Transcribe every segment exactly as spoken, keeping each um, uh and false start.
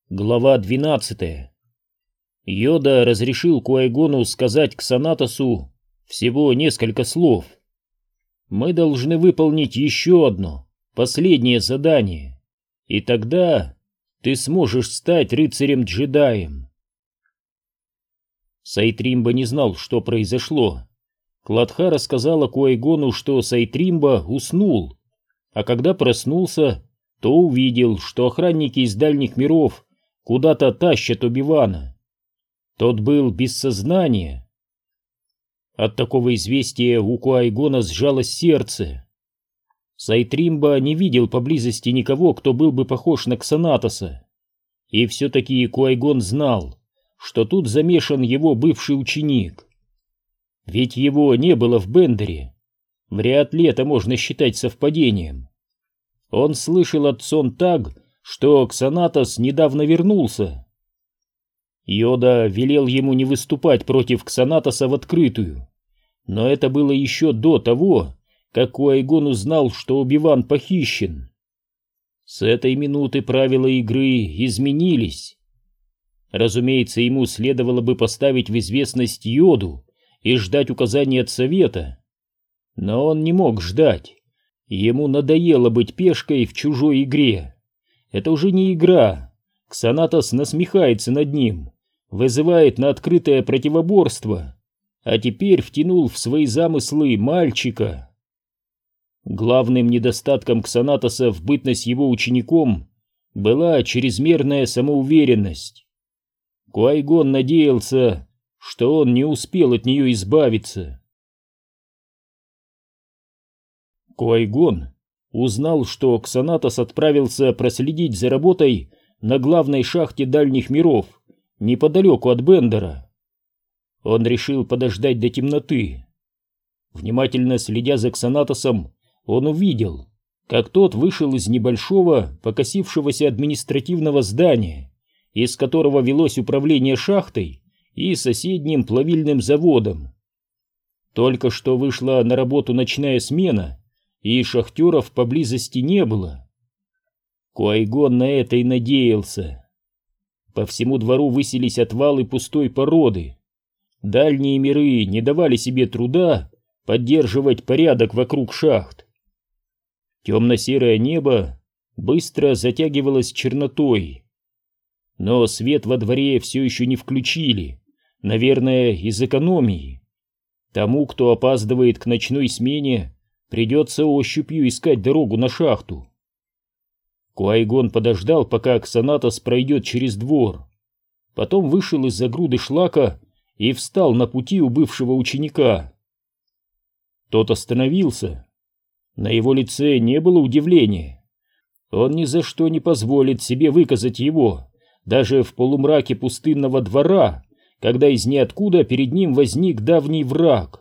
Глава двенадцатая. Йода разрешил Куай-Гону сказать Ксанатосу всего несколько слов. «Мы должны выполнить еще одно, последнее задание, и тогда ты сможешь стать рыцарем-джедаем». Сайтримба не знал, что произошло. Кладха рассказала Куай-Гону, что Сайтримба уснул, а когда проснулся, то увидел, что охранники из дальних миров куда-то тащат Оби-Вана. Тот был без сознания. От такого известия у Куай-Гона сжалось сердце. Сайтримба не видел поблизости никого, кто был бы похож на Ксанатоса. И все-таки Куай-Гон знал, что тут замешан его бывший ученик. Ведь его не было в Бендере. Вряд ли это можно считать совпадением. Он слышал от Сонтаг, что Ксанатос недавно вернулся. Йода велел ему не выступать против Ксанатоса в открытую, но это было еще до того, как Куай-Гон узнал, что Оби-Ван похищен. С этой минуты правила игры изменились. Разумеется, ему следовало бы поставить в известность Йоду и ждать указаний от Совета. Но он не мог ждать. Ему надоело быть пешкой в чужой игре. Это уже не игра. Ксанатос насмехается над ним, вызывает на открытое противоборство, а теперь втянул в свои замыслы мальчика. Главным недостатком Ксанатоса в бытность его учеником была чрезмерная самоуверенность. Куай-Гон надеялся, что он не успел от нее избавиться. Куай-Гон узнал, что Ксанатос отправился проследить за работой на главной шахте дальних миров, неподалеку от Бендера. Он решил подождать до темноты. Внимательно следя за Ксанатосом, он увидел, как тот вышел из небольшого, покосившегося административного здания, из которого велось управление шахтой и соседним плавильным заводом. Только что вышла на работу ночная смена, и шахтеров поблизости не было. Куай-Гон на это и надеялся. По всему двору высились отвалы пустой породы. Дальние миры не давали себе труда поддерживать порядок вокруг шахт. Темно-серое небо быстро затягивалось чернотой. Но свет во дворе все еще не включили, наверное, из экономии. Тому, кто опаздывает к ночной смене, придется ощупью искать дорогу на шахту. Куай-Гон подождал, пока Ксанатос пройдет через двор. Потом вышел из-за груды шлака и встал на пути у бывшего ученика. Тот остановился. На его лице не было удивления. Он ни за что не позволит себе выказать его, даже в полумраке пустынного двора, когда из ниоткуда перед ним возник давний враг.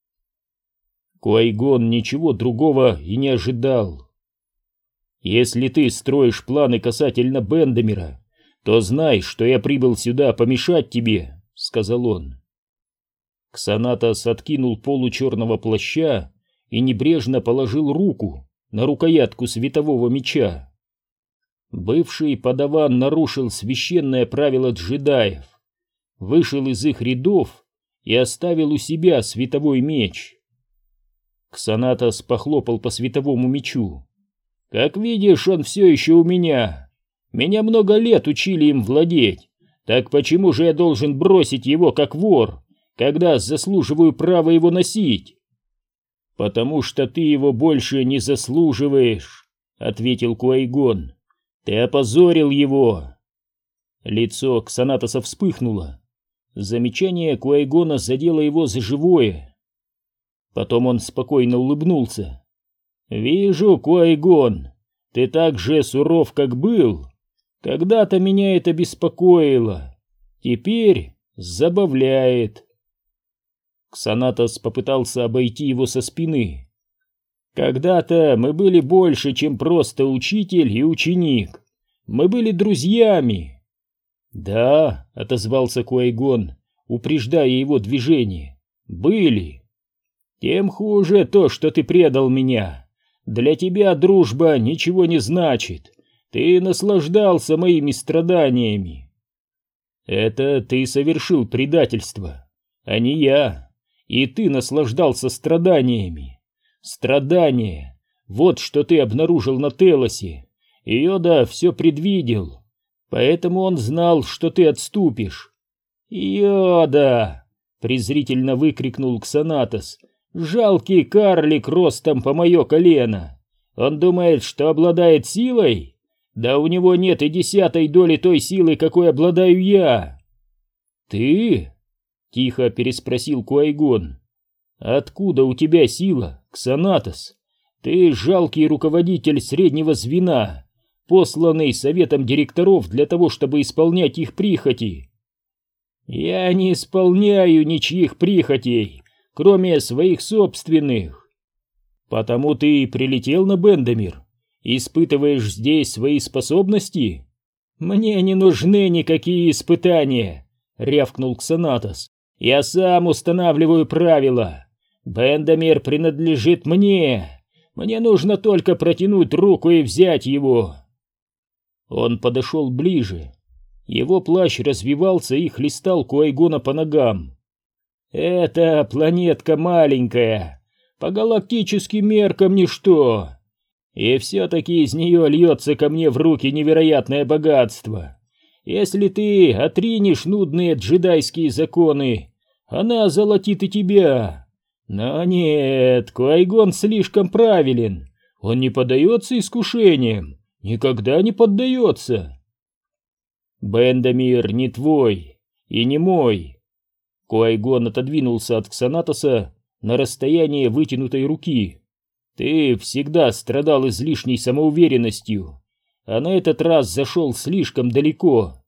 Куай-Гон ничего другого и не ожидал. «Если ты строишь планы касательно Бендемера, то знай, что я прибыл сюда помешать тебе», — сказал он. Ксанатос откинул полу черного плаща и небрежно положил руку на рукоятку светового меча. Бывший подаван нарушил священное правило джедаев, вышел из их рядов и оставил у себя световой меч. Ксанатос похлопал по световому мечу. «Как видишь, он все еще у меня. Меня много лет учили им владеть. Так почему же я должен бросить его как вор, когда заслуживаю права его носить?» «Потому что ты его больше не заслуживаешь», — ответил Куай-Гон. «Ты опозорил его». Лицо Ксанатоса вспыхнуло. Замечание Куай-Гона задело его за живое. Потом он спокойно улыбнулся. «Вижу, Куай-Гон, ты так же суров, как был. Когда-то меня это беспокоило. Теперь забавляет». Ксанатос попытался обойти его со спины. «Когда-то мы были больше, чем просто учитель и ученик. Мы были друзьями». «Да», — отозвался Куай-Гон, упреждая его движение, — «были». «Тем хуже то, что ты предал меня. Для тебя дружба ничего не значит. Ты наслаждался моими страданиями. Это ты совершил предательство, а не я. И ты наслаждался страданиями. Страдания. Вот что ты обнаружил на Телосе. Йода все предвидел. Поэтому он знал, что ты отступишь. Йода! Презрительно выкрикнул Ксанатос. Жалкий карлик ростом по мое колено. Он думает, что обладает силой? Да у него нет и десятой доли той силы, какой обладаю я. Ты? Тихо переспросил Куайгон. Откуда у тебя сила, Ксанатос? Ты жалкий руководитель среднего звена, посланный советом директоров для того, чтобы исполнять их прихоти. Я не исполняю ничьих прихотей, кроме своих собственных. Потому ты прилетел на Бендамир, испытываешь здесь свои способности? Мне не нужны никакие испытания, рявкнул Ксанатос. Я сам устанавливаю правила. Бендамир принадлежит мне. Мне нужно только протянуть руку и взять его. Он подошел ближе. Его плащ развивался и хлестал Куайгона по ногам. «Эта планетка маленькая, по галактическим меркам ничто, и все-таки из нее льется ко мне в руки невероятное богатство. Если ты отринешь нудные джедайские законы, она озолотит и тебя. Но нет, Куайгон слишком правилен, он не поддается искушениям, никогда не поддается». «Бендамир не твой и не мой». Куайгон отодвинулся от Ксанатоса на расстояние вытянутой руки. «Ты всегда страдал излишней самоуверенностью, а на этот раз зашел слишком далеко».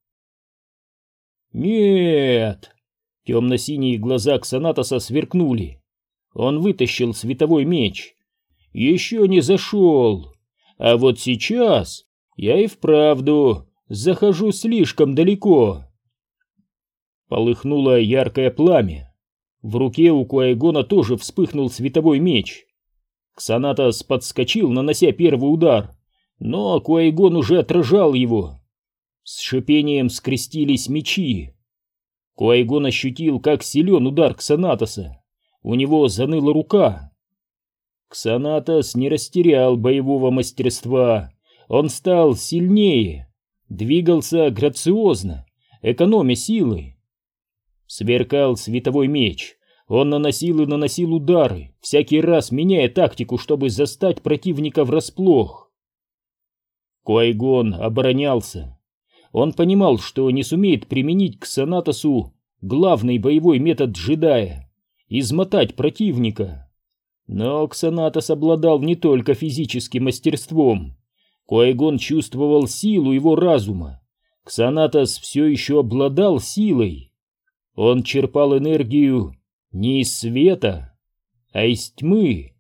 «Нет!» Темно-синие глаза Ксанатоса сверкнули. Он вытащил световой меч. «Еще не зашел, а вот сейчас я и вправду захожу слишком далеко». Полыхнуло яркое пламя. В руке у Куайгона тоже вспыхнул световой меч. Ксанатос подскочил, нанося первый удар, но Куайгон уже отражал его. С шипением скрестились мечи. Куайгон ощутил, как силен удар Ксанатоса. У него заныла рука. Ксанатос не растерял боевого мастерства. Он стал сильнее, двигался грациозно, экономя силы. Сверкал световой меч. Он наносил и наносил удары, всякий раз меняя тактику, чтобы застать противника врасплох. Куайгон оборонялся. Он понимал, что не сумеет применить к Ксанатосу главный боевой метод джедая — измотать противника. Но Ксанатос обладал не только физическим мастерством. Куайгон чувствовал силу его разума. Ксанатос все еще обладал силой. Он черпал энергию не из света, а из тьмы.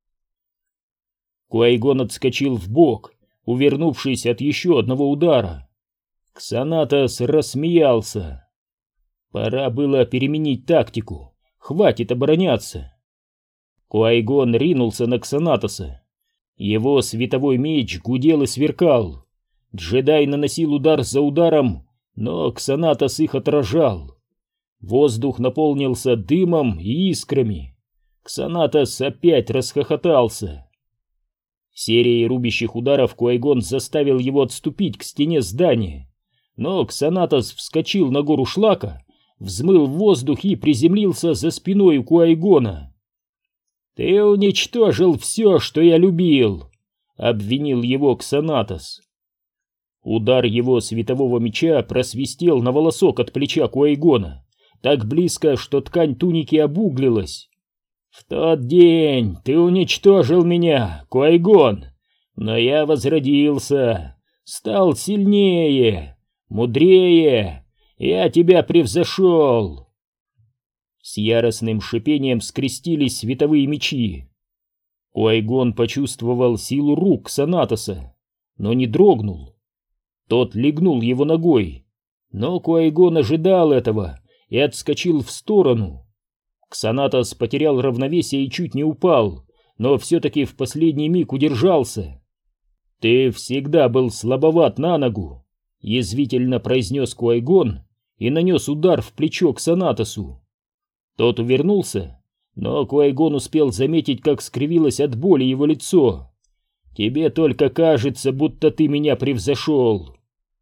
Куайгон отскочил вбок, увернувшись от еще одного удара. Ксанатос рассмеялся. Пора было переменить тактику, хватит обороняться. Куайгон ринулся на Ксанатоса. Его световой меч гудел и сверкал. Джедай наносил удар за ударом, но Ксанатос их отражал. Воздух наполнился дымом и искрами. Ксанатос опять расхохотался. Серией рубящих ударов Куайгон заставил его отступить к стене здания, но Ксанатос вскочил на гору шлака, взмыл в воздух и приземлился за спиной у Куайгона. «Ты уничтожил все, что я любил», — обвинил его Ксанатос. Удар его светового меча просвистел на волосок от плеча Куайгона, так близко, что ткань туники обуглилась. «В тот день ты уничтожил меня, Куайгон, но я возродился, стал сильнее, мудрее, я тебя превзошел». С яростным шипением скрестились световые мечи. Куайгон почувствовал силу рук Ксанатоса, но не дрогнул. Тот легнул его ногой, но Куайгон ожидал этого и отскочил в сторону. Ксанатос потерял равновесие и чуть не упал, но все-таки в последний миг удержался. «Ты всегда был слабоват на ногу», — язвительно произнес Куайгон и нанес удар в плечо Ксанатосу. Тот увернулся, но Куайгон успел заметить, как скривилось от боли его лицо. «Тебе только кажется, будто ты меня превзошел».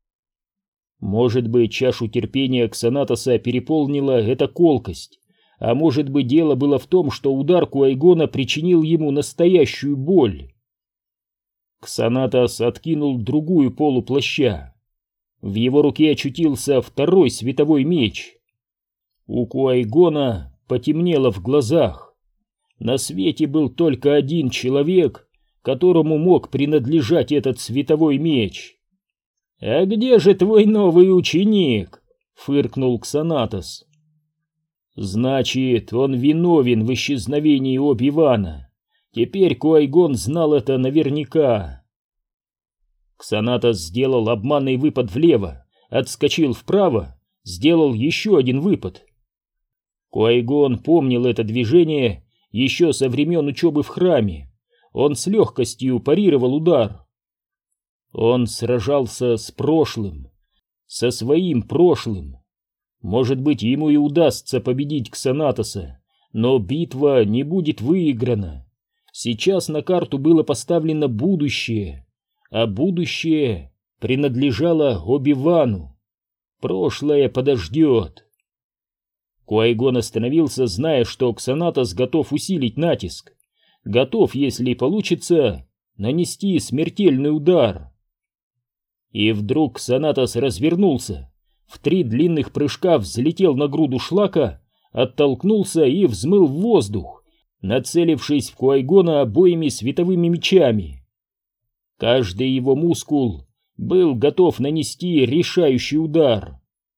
Может быть, чашу терпения Ксанатоса переполнила эта колкость, а может быть, дело было в том, что удар Куайгона причинил ему настоящую боль. Ксанатос откинул другую полу плаща. В его руке очутился второй световой меч. У Куайгона потемнело в глазах. На свете был только один человек, которому мог принадлежать этот световой меч. «А где же твой новый ученик?» — фыркнул Ксанатос. «Значит, он виновен в исчезновении Оби-Вана. Теперь Куайгон знал это наверняка». Ксанатос сделал обманный выпад влево, отскочил вправо, сделал еще один выпад. Куайгон помнил это движение еще со времен учебы в храме. Он с легкостью парировал удар. Он сражался с прошлым, со своим прошлым. Может быть, ему и удастся победить Ксанатоса, но битва не будет выиграна. Сейчас на карту было поставлено будущее, а будущее принадлежало Оби-Вану. Прошлое подождет. Куайгон остановился, зная, что Ксанатос готов усилить натиск, готов, если получится, нанести смертельный удар. И вдруг Ксанатос развернулся, в три длинных прыжка взлетел на груду шлака, оттолкнулся и взмыл в воздух, нацелившись в Куайгона обоими световыми мечами. Каждый его мускул был готов нанести решающий удар.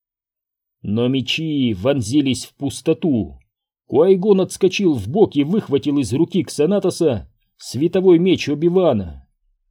Но мечи вонзились в пустоту. Куайгон отскочил вбок и выхватил из руки Ксанатоса световой меч Оби-Вана.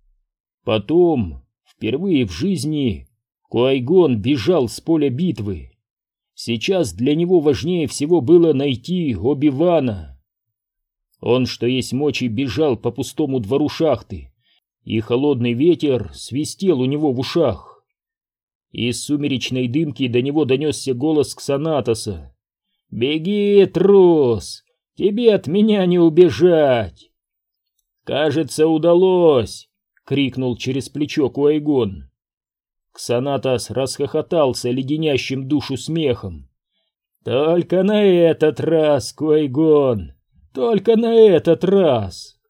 Потом, впервые в жизни, Куайгон бежал с поля битвы. Сейчас для него важнее всего было найти Оби-Вана. Он, что есть мочи, бежал по пустому двору шахты, и холодный ветер свистел у него в ушах. Из сумеречной дымки до него донесся голос Ксанатоса. «Беги, трус! Тебе от меня не убежать!» «Кажется, удалось!» — крикнул через плечо Куайгон. Ксанатос расхохотался леденящим душу смехом. «Только на этот раз, Куайгон! Только на этот раз!»